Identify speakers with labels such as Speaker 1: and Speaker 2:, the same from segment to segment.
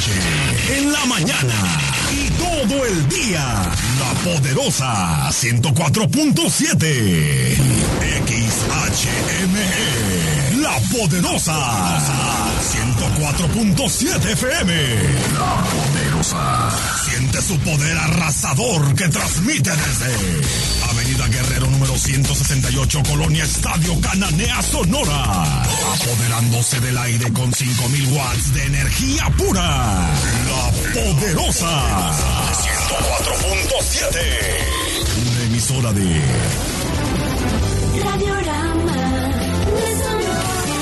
Speaker 1: noche, en la mañana y todo el día. La Poderosa 104.7 XHME. La Poderosa 104.7 FM. La Poderosa. Siente su poder arrasador que transmite desde Avenida Guerrero número 168, Colonia Estadio Cananea, Sonora. Apoderándose del aire con 5,000 watts de energía pura. La Poderosa 104.7. Una emisora de
Speaker 2: Radiorama de Sonora.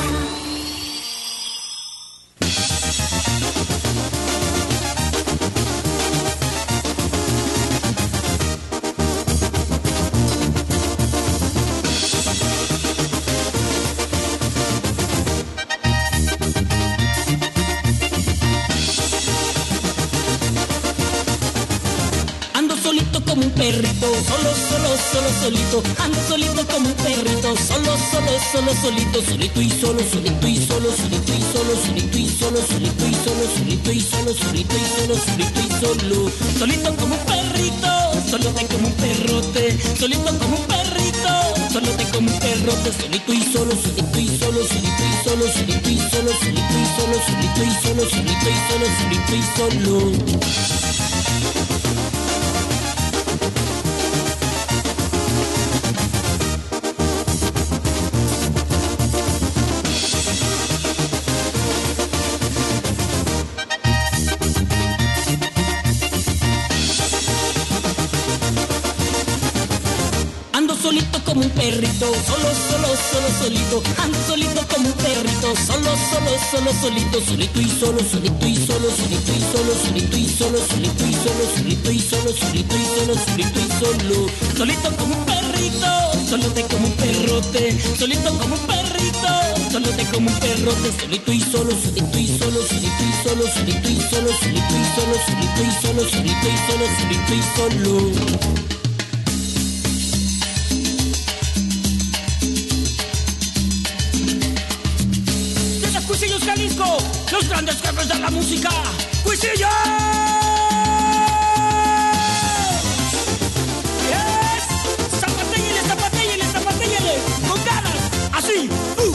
Speaker 3: Como un perrito, solo, solito. Ando solito como un perrito, solo, solito. Solito y solo, solito y solo, solito y solo, solito y solo, solito y solo, solito y solo, solito y solo, solito y solo. Solito como un perrito, solote como un perrote. Solito como un perrito, solote como un perrote. Solito y solo, solito y solo, solito y solo, solito y solo, solito y solo, solito y solo, solito y solo, solito y solo. Solito como un perrito, solo, solito. Ando solito como un perrito, solo, solito. Solito y solo, solito y solo, solito y solo, solito y solo, solito y solo, solito y solo, solito y solo, solito y solo. Solito como un perrito, solote como un perrote. Solito como un perrito, solote como un perrote. Solito y solo, solito y solo, solito y solo, solito y solo, solito y solo, solito y solo, solito y solo, solito y solo. Cuisillos Jalisco, los grandes jefes de la música. ¡Cuisillos! ¡Yes! ¡Zapatéllele! ¡Con ganas! ¡Así!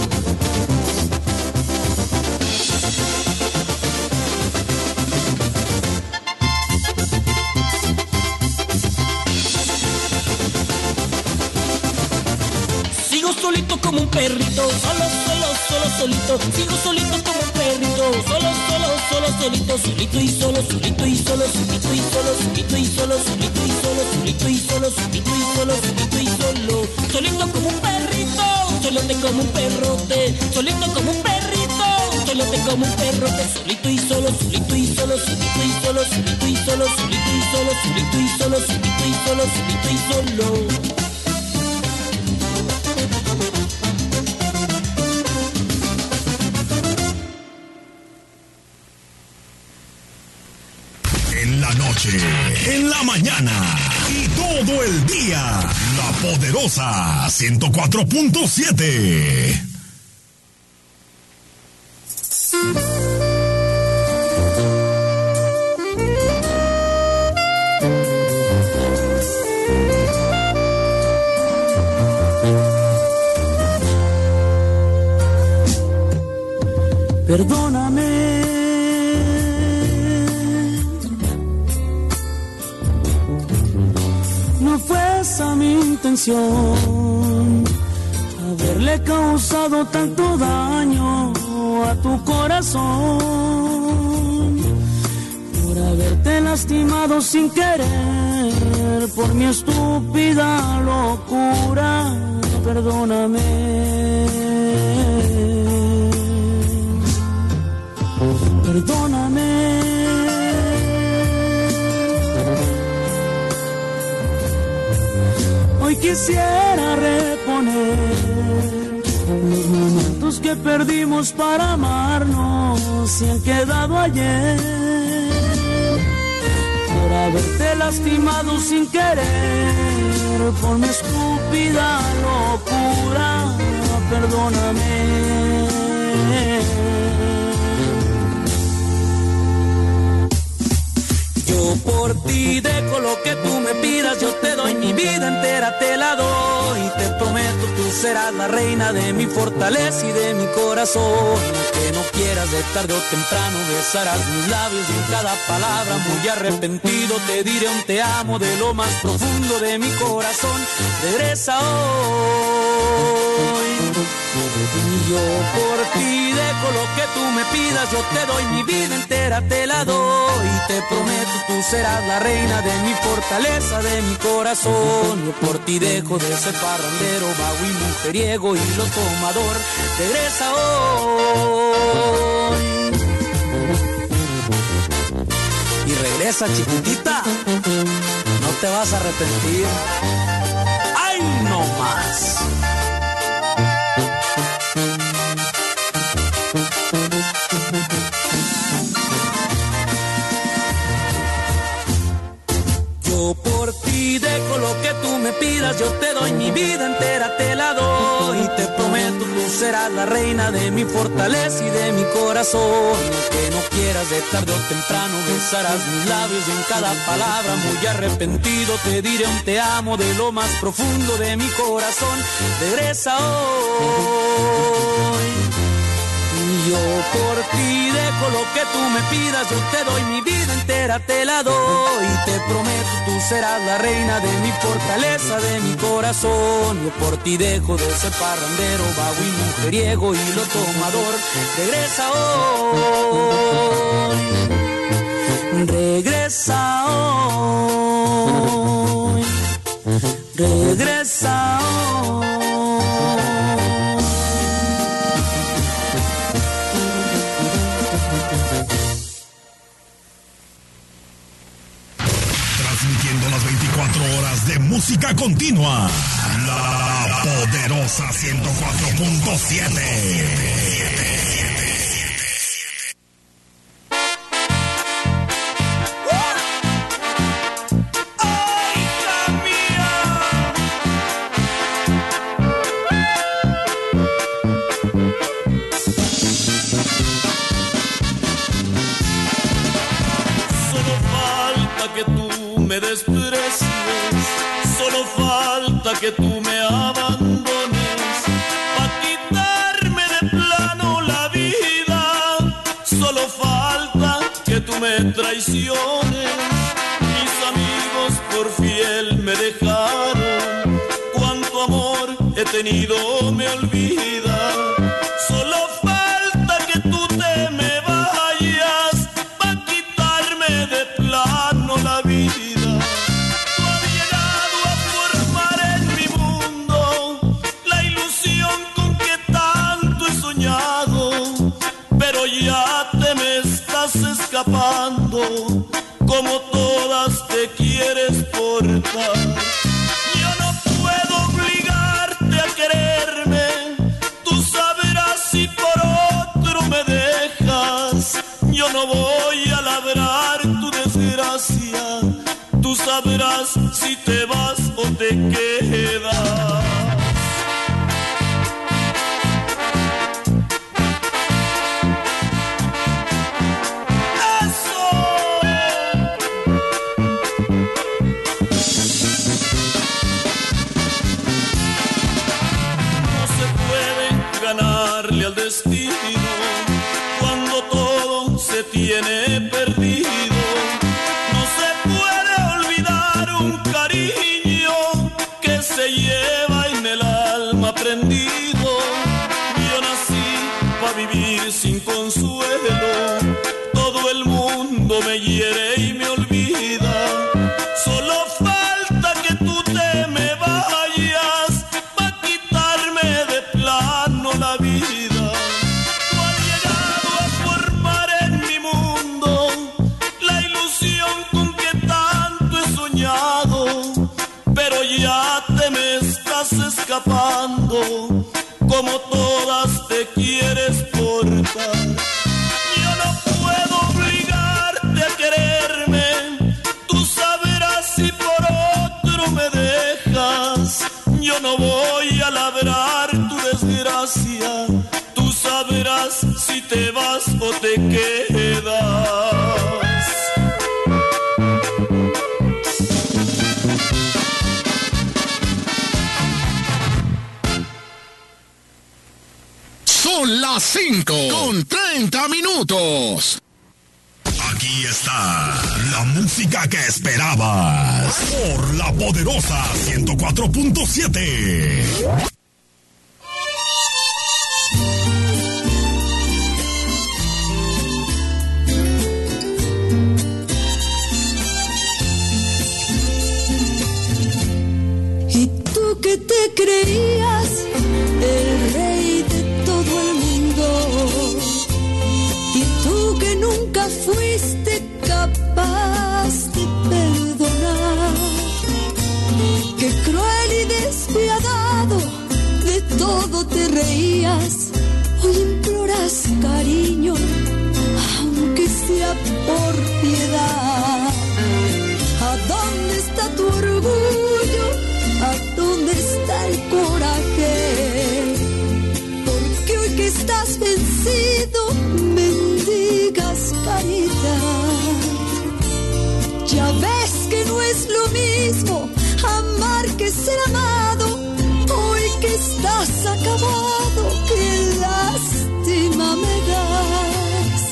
Speaker 3: Sigo solito como un perrito, solo, solito. Sigo solito como un perrito, solo, solito. Solito y solo, solito y solo, solito y solo, solito y solo, solito y solo, solito y solo, solito y solo, solito y solo. Solito como un perrito, solote como un perrote. Solito como un perrito, solote como un perrote. Solito y solo, solito y solo, solito y solo, solito y solo, solito y solo, solito y solo, solito y solo, solito y solo.
Speaker 1: En la mañana y todo el día. La Poderosa 104.7.
Speaker 4: Perdóname. No fue esa mi intención, haberle causado tanto daño a tu corazón, por haberte lastimado sin querer, por mi estúpida locura. Perdóname. Perdóname. Hoy quisiera reponer los momentos que perdimos para amarnos y han quedado ayer, por haberte lastimado sin querer, por mi estúpida locura. Perdóname. Yo por ti dejo lo que tú me pidas, yo te doy mi vida entera, te la doy. Y te prometo, tú serás la reina de mi fortaleza y de mi corazón. Que no quieras, de tarde o temprano besarás mis labios y en cada palabra muy arrepentido te diré un te amo de lo más profundo de mi corazón. Regresa hoy. Y yo por ti dejo lo que tú me pidas, yo te doy mi vida entera, te la doy. Y te prometo, tú serás la reina de mi fortaleza, de mi corazón. Yo por ti dejo de ser parrandero, vago y mujeriego y lo tomador. Regresa hoy. Y regresa, chiquitita, no te vas a arrepentir. ¡Ay, no más! Yo por ti dejo lo que tú me pidas, yo te doy mi vida entera, te la doy. Y te prometo, tú serás la reina de mi fortaleza y de mi corazón. Que no quieras, de tarde o temprano besarás mis labios y en cada palabra muy arrepentido te diré un te amo de lo más profundo de mi corazón. Regresa hoy. Yo por ti dejo lo que tú me pidas, yo te doy mi vida entera, te la doy. Y te prometo, tú serás la reina de mi fortaleza, de mi corazón. Yo por ti dejo de ser parrandero, vago y mujeriego y lo tomador. Regresa hoy. Regresa hoy. Regresa hoy.
Speaker 1: Transmitiendo las 24 horas de música continua. La poderosa 104.7.
Speaker 5: Me desprecies, solo falta que tú me abandones, pa' quitarme de plano la vida, solo falta que tú me traiciones, mis amigos por fiel me dejaron, cuánto amor he tenido me olvida, solo falta que tú te me vayas, pa' quitarme de plano la vida. Ya te me estás escapando, como todas te quieres portar. Yo no puedo obligarte a quererme, tú sabrás si por otro me dejas. Yo no voy a labrar tu desgracia, tú sabrás si te vas o te quedas. Ganarle al destino cuando todo se tiene perdido. No se puede olvidar un cariño que se lleva en el alma prendido. Yo nací para vivir sin consuelo, todo el mundo me hiere y me olvida. Solo falta que tú te me vayas pa' quitarme de plano la vida. Tú has llegado a formar en mi mundo la ilusión con que tanto he soñado, pero ya te me estás escapando, como todas te quieres portar. Yo no puedo obligarte a quererme, tú sabrás si por otro me dejas. Yo no voy a labrar tu desgracia, tú sabrás si te vas o te quedas.
Speaker 6: Las 5:30.
Speaker 1: Aquí está la música que esperabas por La Poderosa 104.7.
Speaker 2: Y tú que te creías el rey de todo el mundo, y tú que nunca fuiste capaz de perdonar, que cruel y despiadado de todo te reías, hoy imploras cariño, aunque sea por piedad. ¿A dónde está tu orgullo? ¿A dónde está el coraje? Porque hoy que estás vencido, mendigas caridad. Ya ves que no es lo mismo amar que ser amado. Hoy que estás acabado, qué lástima me das.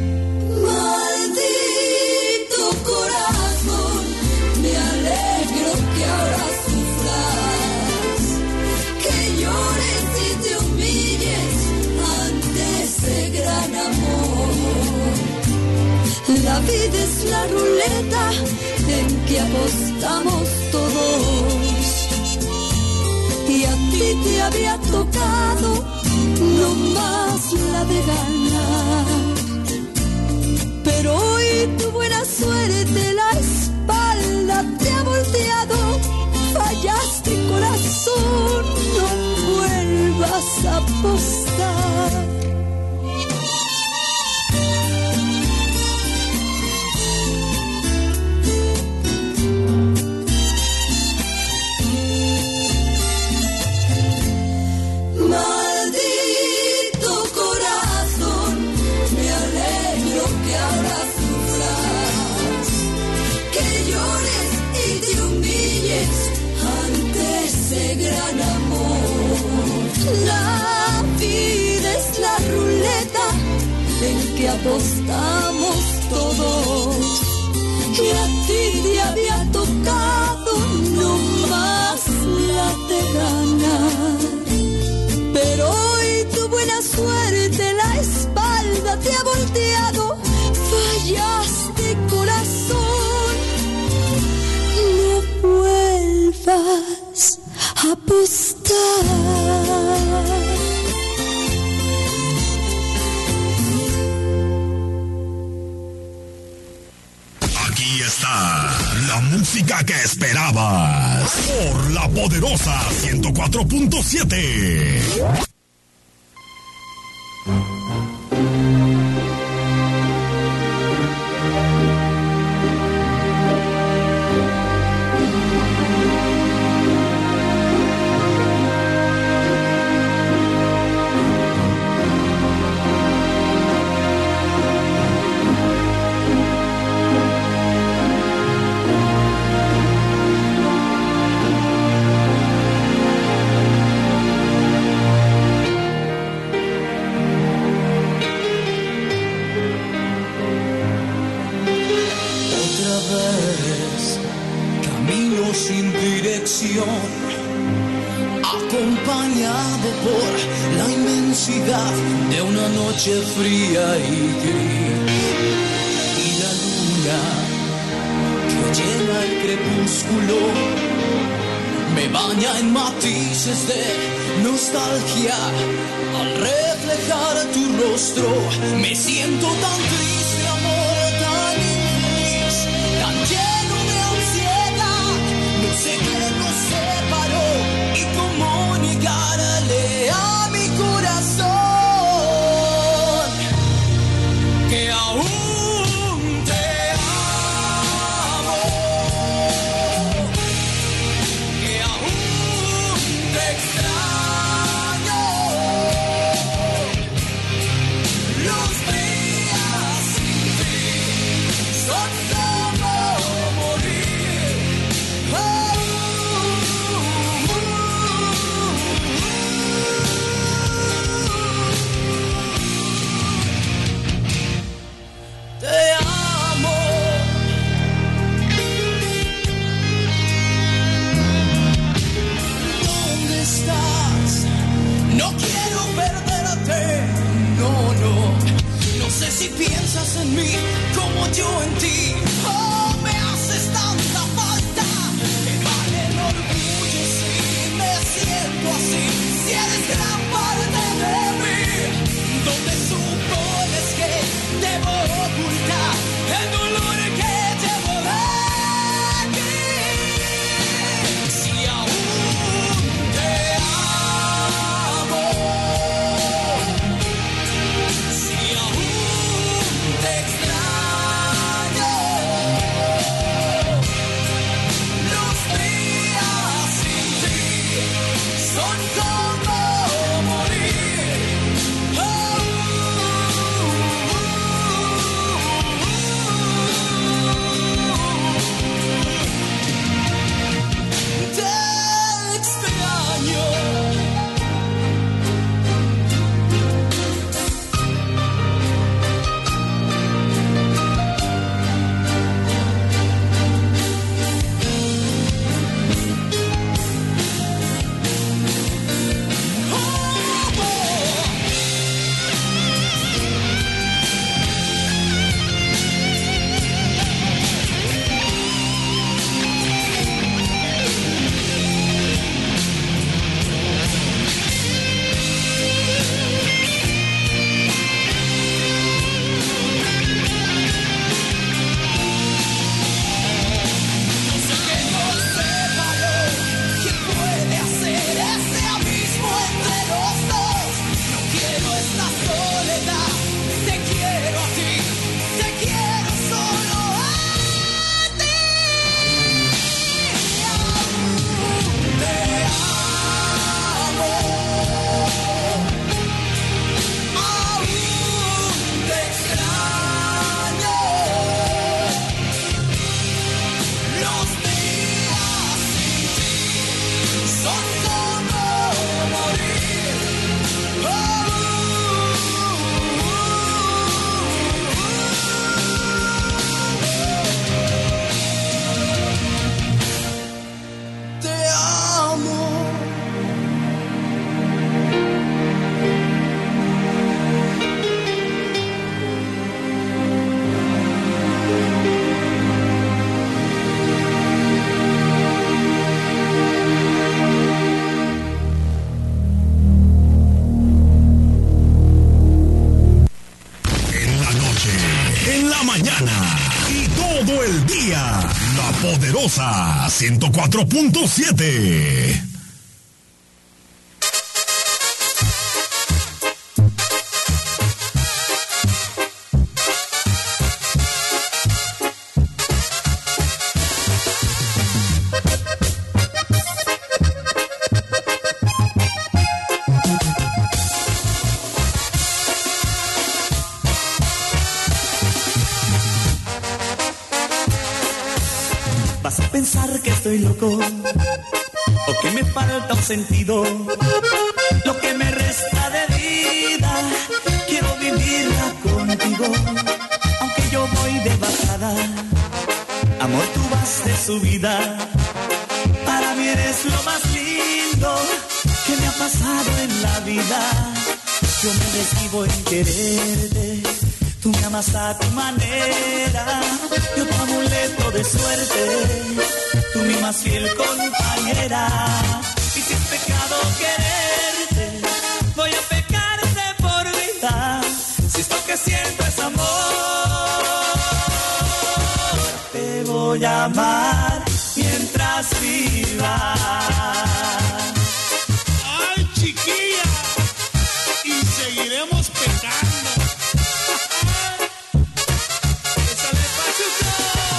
Speaker 2: Maldito corazón, me alegro que ahora sufras, que llores y te humilles ante ese gran amor. La vida es la ruleta en que apostamos todos, y a ti te había tocado nomás la de ganar. Pero hoy tu buena suerte la espalda te ha volteado. Fallaste, corazón, no vuelvas a apostar. Maldito corazón, me alegro que ahora sufras, que llores y te humilles ante ese gran amor. La vida es la ruleta en que apostamos todos, y a ti te había tocado nomás la de ganar. Pero hoy tu buena suerte la espalda te ha volteado. Fallaste, corazón, no vuelvas a apostar.
Speaker 1: Aquí está la música que esperabas por La Poderosa 104.7.
Speaker 5: Acompañado por la inmensidad de una noche fría y gris, y la luna que llena el crepúsculo me baña en matices de nostalgia. Al reflejar tu rostro me siento tan triste, amor, tan infeliz, tan lleno de ansiedad. No sé qué nos separó y cómo negarle a mi corazón que aún te amo, que aún te extraño. Los días
Speaker 6: mí como yo en ti. Oh, me haces tanta falta, me vale el orgullo si me siento así. Si eres gran parte de mí, ¿dónde supones que debo ocultar el dolor que llevo aquí? Si aún te amo, si aún te extraño, los días sin ti son como morir. Te extraño. ¿Quién puede hacer ese abismo entre los dos? No quiero esta soledad, te quiero a ti, te quiero solo a ti. Aún te amo, aún te extraño. Los días sin ti son como morir. Te amo.
Speaker 1: En la noche, en la mañana y todo el día. La Poderosa 104.7.
Speaker 4: Vas a pensar que estoy loco o que me falta un sentido. Lo que me resta de vida quiero vivirla contigo. Aunque yo voy de bajada, amor, tú vas de subida. Para mí eres lo más lindo que me ha pasado en la vida. Yo me desvivo en quererte, tú me amas a tu manera, yo tu amuleto de suerte, tú mi más fiel compañera. Y si es pecado quererte, voy a pecarte por vida. Si esto que siento es amor, te voy a amar mientras viva.
Speaker 7: ¡Ay, chiquilla! Y seguiremos pecando. ¡Échale, Pachuco!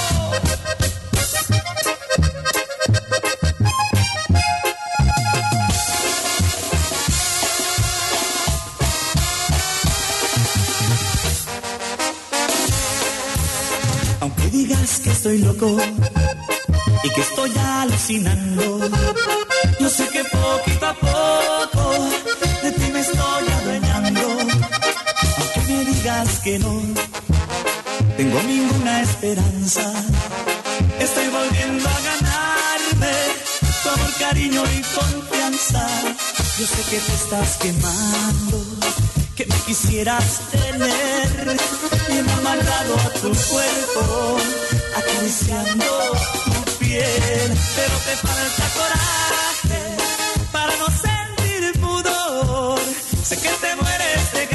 Speaker 4: Aunque digas que estoy loco y que estoy alucinando, yo sé que poquito a poco de ti me estoy adueñando. Aunque me digas que no tengo ninguna esperanza, estoy volviendo a ganarme tu amor, cariño y confianza. Yo sé que te estás quemando, que me quisieras tener bien amarrado a tu cuerpo, acariciando tu piel, pero te falta coraje para no sentir pudor. Sé que te mueres de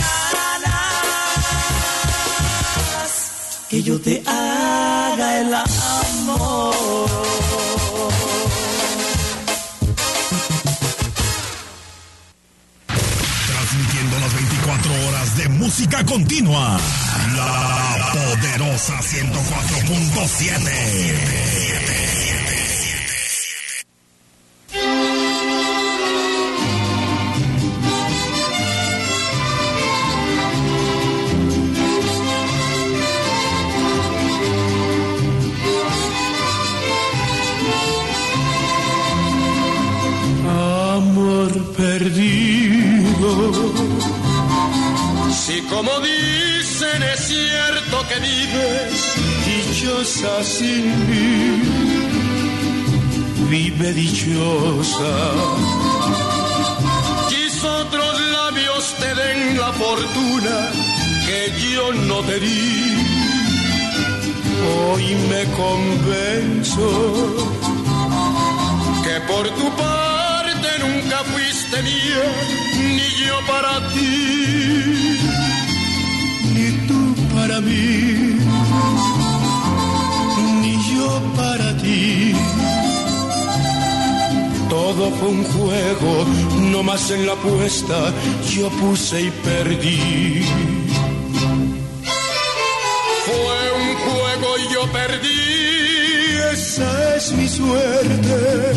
Speaker 4: ganas que yo te haga el amor.
Speaker 1: Transmitiendo las 24 horas de música continua. La poderosa 104.7.
Speaker 8: Si como dicen es cierto que vives dichosa sin mí, vive dichosa. Quizá otros labios te den la fortuna que yo no te di. Hoy me convenzo que por tu parte nunca fuiste mía, ni yo para ti, ni tú para mí, ni yo para ti. Todo fue un juego, no más en la apuesta yo puse y perdí. Fue un juego y yo perdí, esa es mi suerte.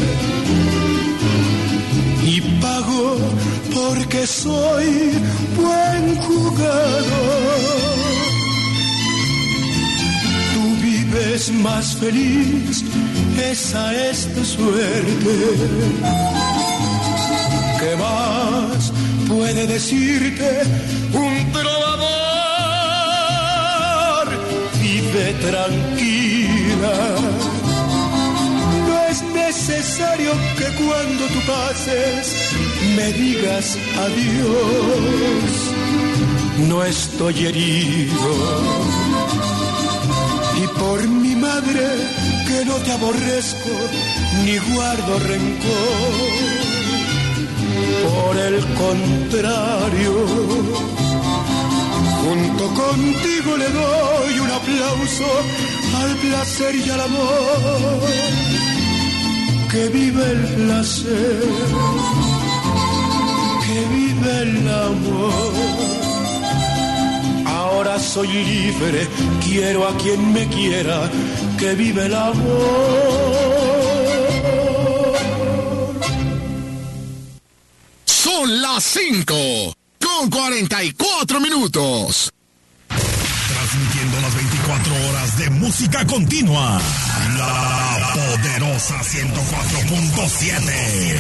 Speaker 8: Y pago porque soy buen jugador. Tú vives más feliz, esa es tu suerte. ¿Qué más puede decirte un trovador? Vive tranquila. Es necesario que cuando tú pases me digas adiós. No estoy herido y por mi madre que no te aborrezco ni guardo rencor. Por el contrario, junto contigo le doy un aplauso al placer y al amor. Que vive el placer, que vive el amor. Ahora soy libre, quiero a quien me quiera, que vive el amor.
Speaker 1: Son las 5:44. Transmitiendo las 24 horas de música continua. La poderosa 104.7.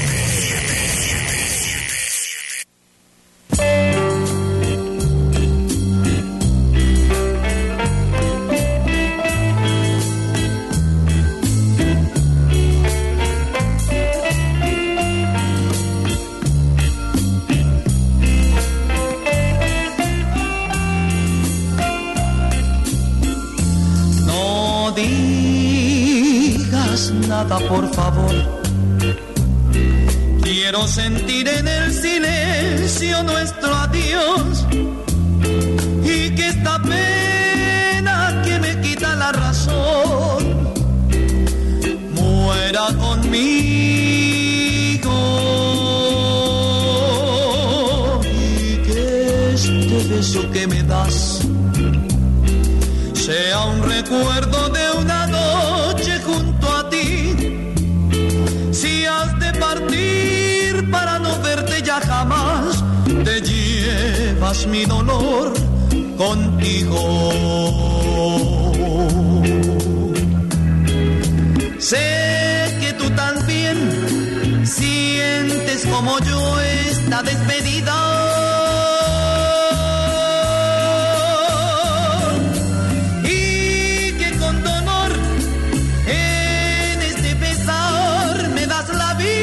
Speaker 4: Nada, por favor. Quiero sentir en el silencio nuestro adiós y que esta pena que me quita la razón muera conmigo y que este beso que me das sea un recuerdo de una noche junto a ti. Si has de partir para no verte ya jamás, te llevas mi dolor contigo. Sé que tú también sientes como yo esta despedida.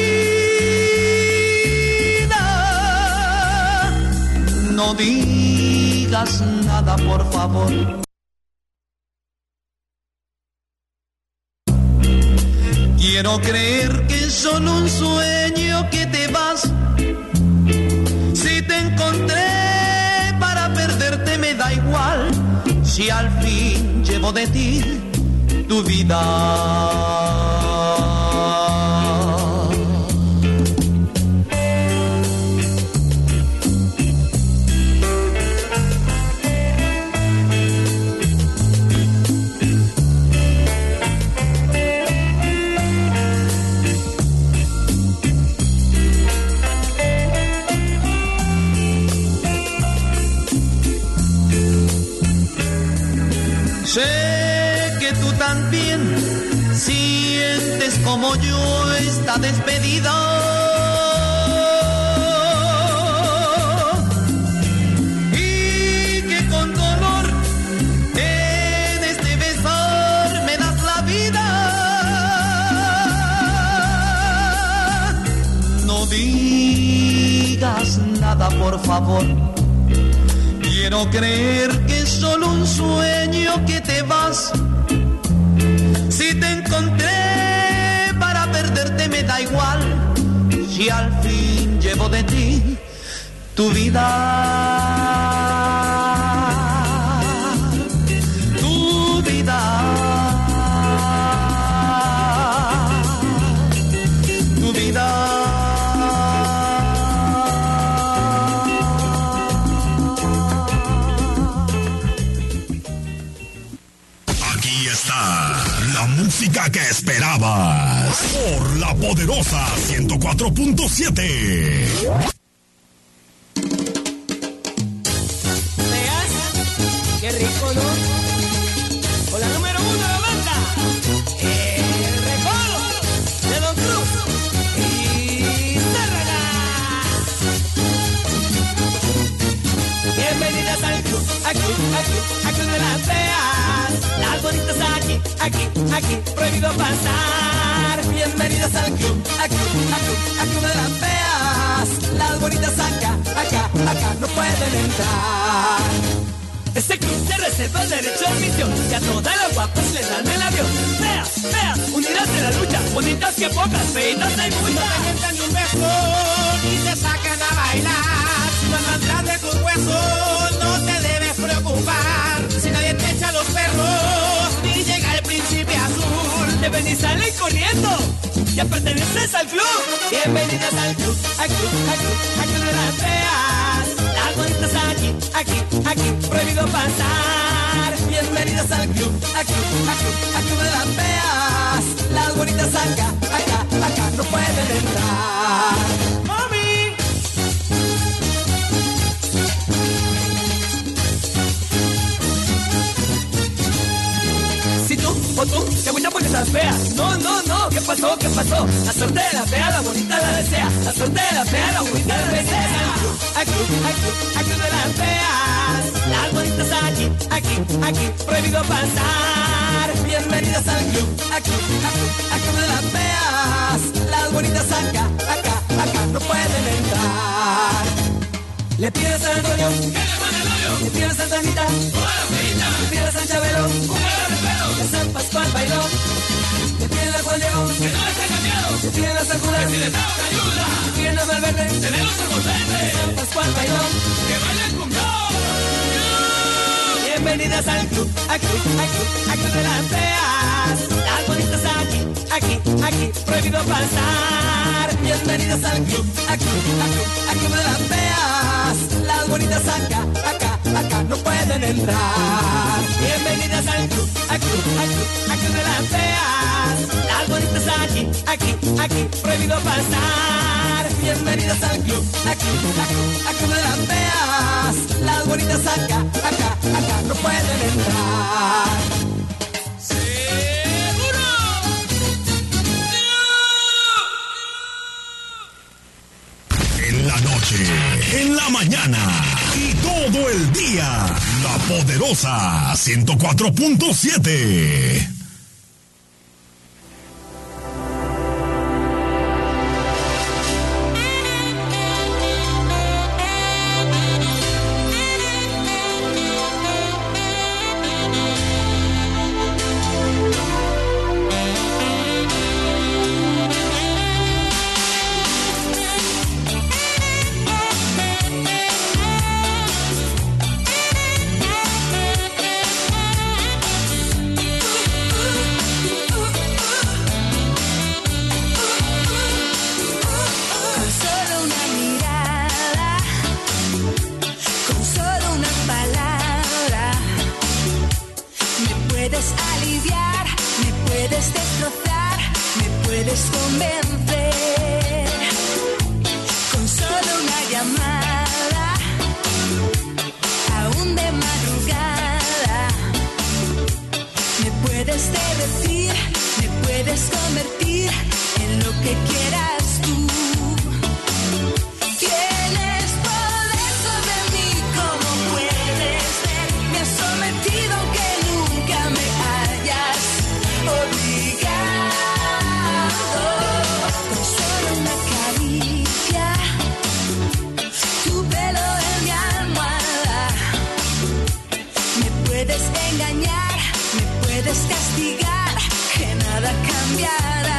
Speaker 4: No
Speaker 6: digas nada, por favor. Quiero creer que es solo un sueño que te vas. Si te encontré para perderte me da igual. Si al fin llevo de ti tu vida. Sé que tú también sientes como yo esta despedida. Y que con dolor en este besar me das la vida. No digas nada, por favor. Quiero creer que es solo un sueño que te vas. Si te encontré para perderte me da igual. Si al fin llevo de ti tu vida. Tu vida. Tu vida.
Speaker 1: La música que esperabas por La Poderosa 104.7.
Speaker 3: Veas, qué rico, ¿no? Con la número 1 de la banda, el recodo de Don Cruz y Zárraga. Bienvenidas al club, al club de las feas. Las bonitas aquí, prohibido pasar. Bienvenidas al club, al club de las feas. Las bonitas acá, no pueden entrar. Este club se reserva el derecho de admisión y a todas las guapas les dan el avión. Feas, unidas en la lucha, bonitas que pocas, feitas hay muchas. No te sientan ni un beso y te sacan a bailar. Si no andas de tus huesos, no te debes preocupar. Si nadie te echa los perros, ni llega el príncipe azul. Deben y salen corriendo, ya perteneces al club. Bienvenidas al club, al club de las feas. Las bonitas aquí, prohibido pasar. Bienvenidas al club, al club de las feas. Las bonitas acá, no pueden entrar. ¡Mami! Si tú o tú te agüitas porque estás fea. No, ¿qué pasó? La suerte de la fea, la bonita la desea. La suerte de la fea, la bonita la desea. Al club de las feas. Las bonitas aquí, prohibido pasar. Bienvenidas al club, al club de las feas. Las bonitas acá, no pueden entrar. Le pides a Antonio, que le mande el hoyo. Le pides a Santa Anita, le pides a San Chabelo, que San Pascual bailó. Le piden a Juan Diego, que no les ha cambiado. Le piden a San Judas, que si les da una ayuda. Le piden a Malverde, tenemos el potente. Que San Pascual bailó, que bailen con bienvenidas al club, al club de las feas. Las bonitas aquí, prohibido pasar. Bienvenidas al club, al club de las feas. Las bonitas acá, no pueden entrar. Bienvenidas al club, al club de las feas. Las bonitas aquí, prohibido pasar. Bienvenidas al club, al club de las feas. Las bonitas acá, no pueden entrar. ¡Seguro!
Speaker 1: En la noche, en la mañana y todo el día. La Poderosa 104.7.
Speaker 2: aliviar, me puedes destrozar, me puedes convencer. Con solo una llamada, aún de madrugada, me puedes derretir, me puedes convertir en lo que quieras tú. Tienes poder sobre mí, como puedes ver. Me has sometido aunque nunca me hayas obligado. Con solo una caricia, tu pelo en mi almohada. Me puedes engañar, me puedes castigar, que nada cambiará.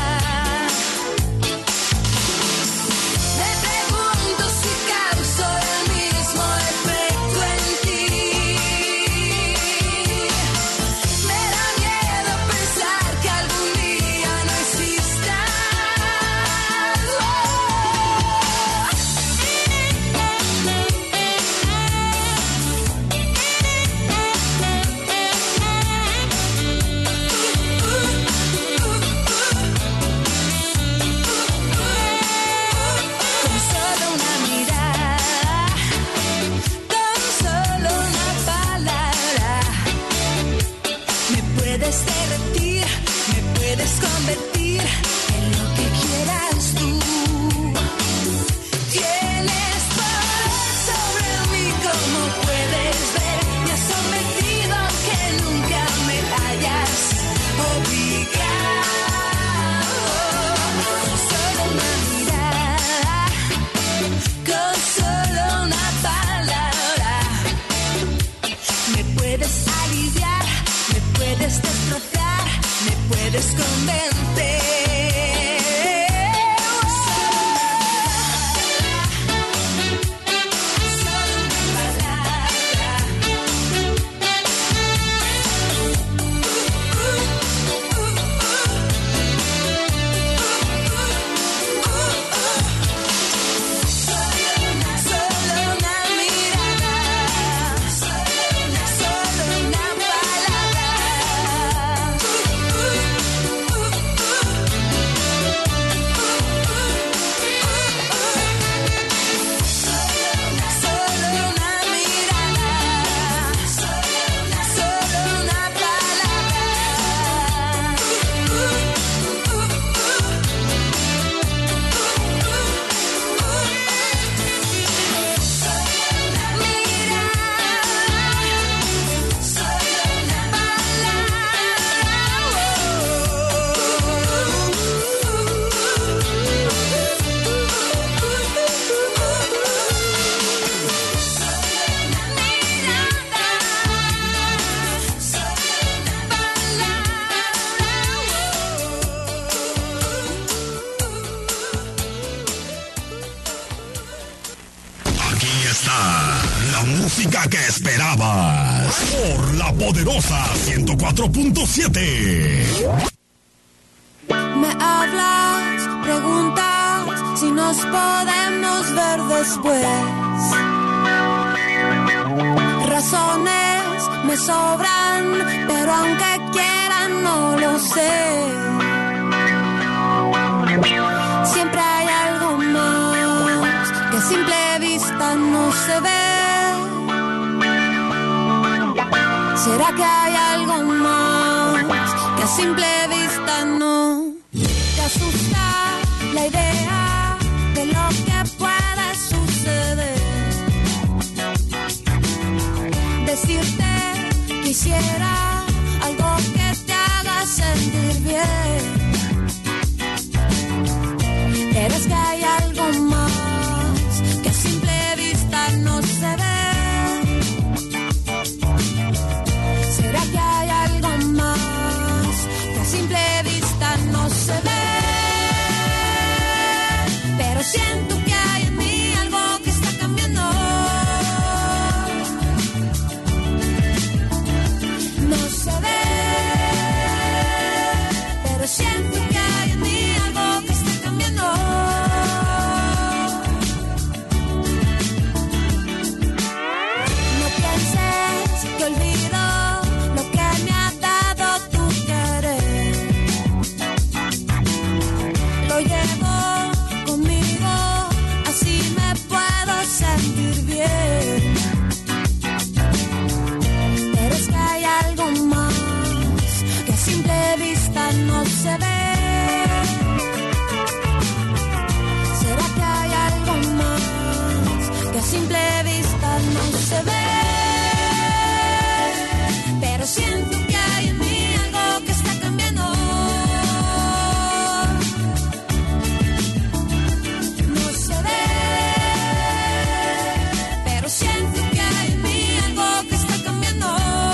Speaker 2: Me pregunto si causo el mismo efecto en ti. Me da miedo pensar que algún día no existas. Con solo una mirada, con solo una palabra, me puedes derretir, me puedes convertir en lo que quieras tú. Tienes poder sobre mí, como puedes ver. Me has sometido aunque nunca me hayas obligado. Con solo una mirada, con solo una palabra, me puedes aliviar, me puedes destrozar, me puedes convencer. Solo una palabra. Solo una mirada, solo una palabra. Solo una mirada, solo una palabra.
Speaker 1: Aquí está la música que esperabas por la poderosa 104.7.
Speaker 2: Me hablas, preguntas si nos podemos ver después. Razones me sobran, pero aunque quieran no lo sé. Siempre hay algo más que a simple vista no se ve. ¿Será que hay algo más que a simple vista no te asusta la idea de lo que puede suceder? Decirte quisiera algo que te haga sentir bien. Pero es que hay algo más que a simple vista no se ve. ¿Será que hay algo más que a simple vista no se ve? se ve. ¿Será que hay algo más que a simple vista no se ve? Pero siento que hay en mí algo que está cambiando. No se ve, pero siento que hay en mí algo que está cambiando.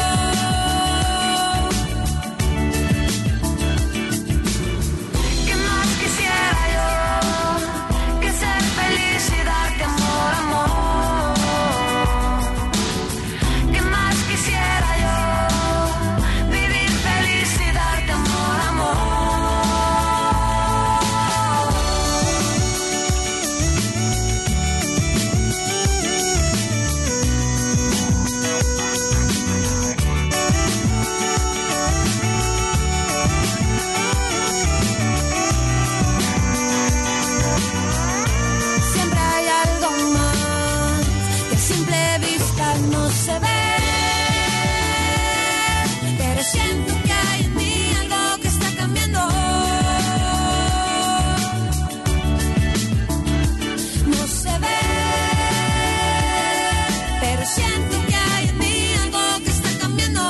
Speaker 2: ¿Qué más quisiera yo que ser feliz y darte amor, amor? ¿Qué más quisiera yo vivir feliz y darte amor, amor? Siempre hay algo más que a simple vista no se ve. Pero siento que hay en mí algo que está cambiando. No se ve, pero siento que hay en mí algo que está cambiando.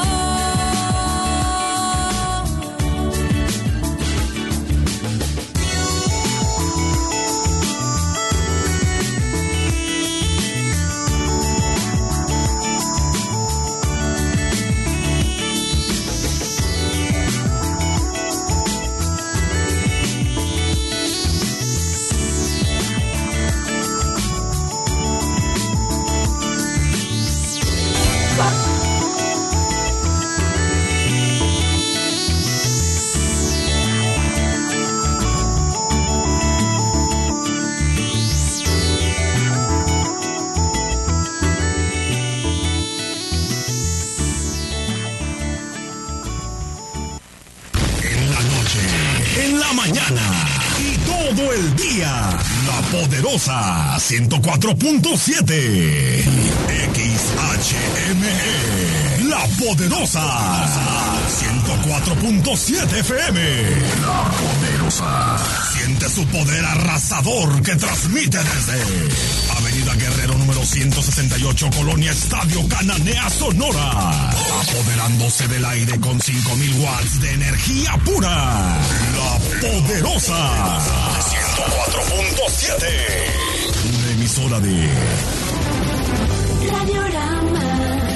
Speaker 1: En la noche, en la mañana y todo el día. La Poderosa 104.7 XHME. La Poderosa 104.7 FM. La Poderosa. Siente su poder arrasador que transmite desde Avenida Guerrero número 168, Colonia Estadio Cananea, Sonora. Apoderándose del aire con 5,000 watts de energía pura. La Poderosa 104.7. Una emisora de
Speaker 2: Radiorama.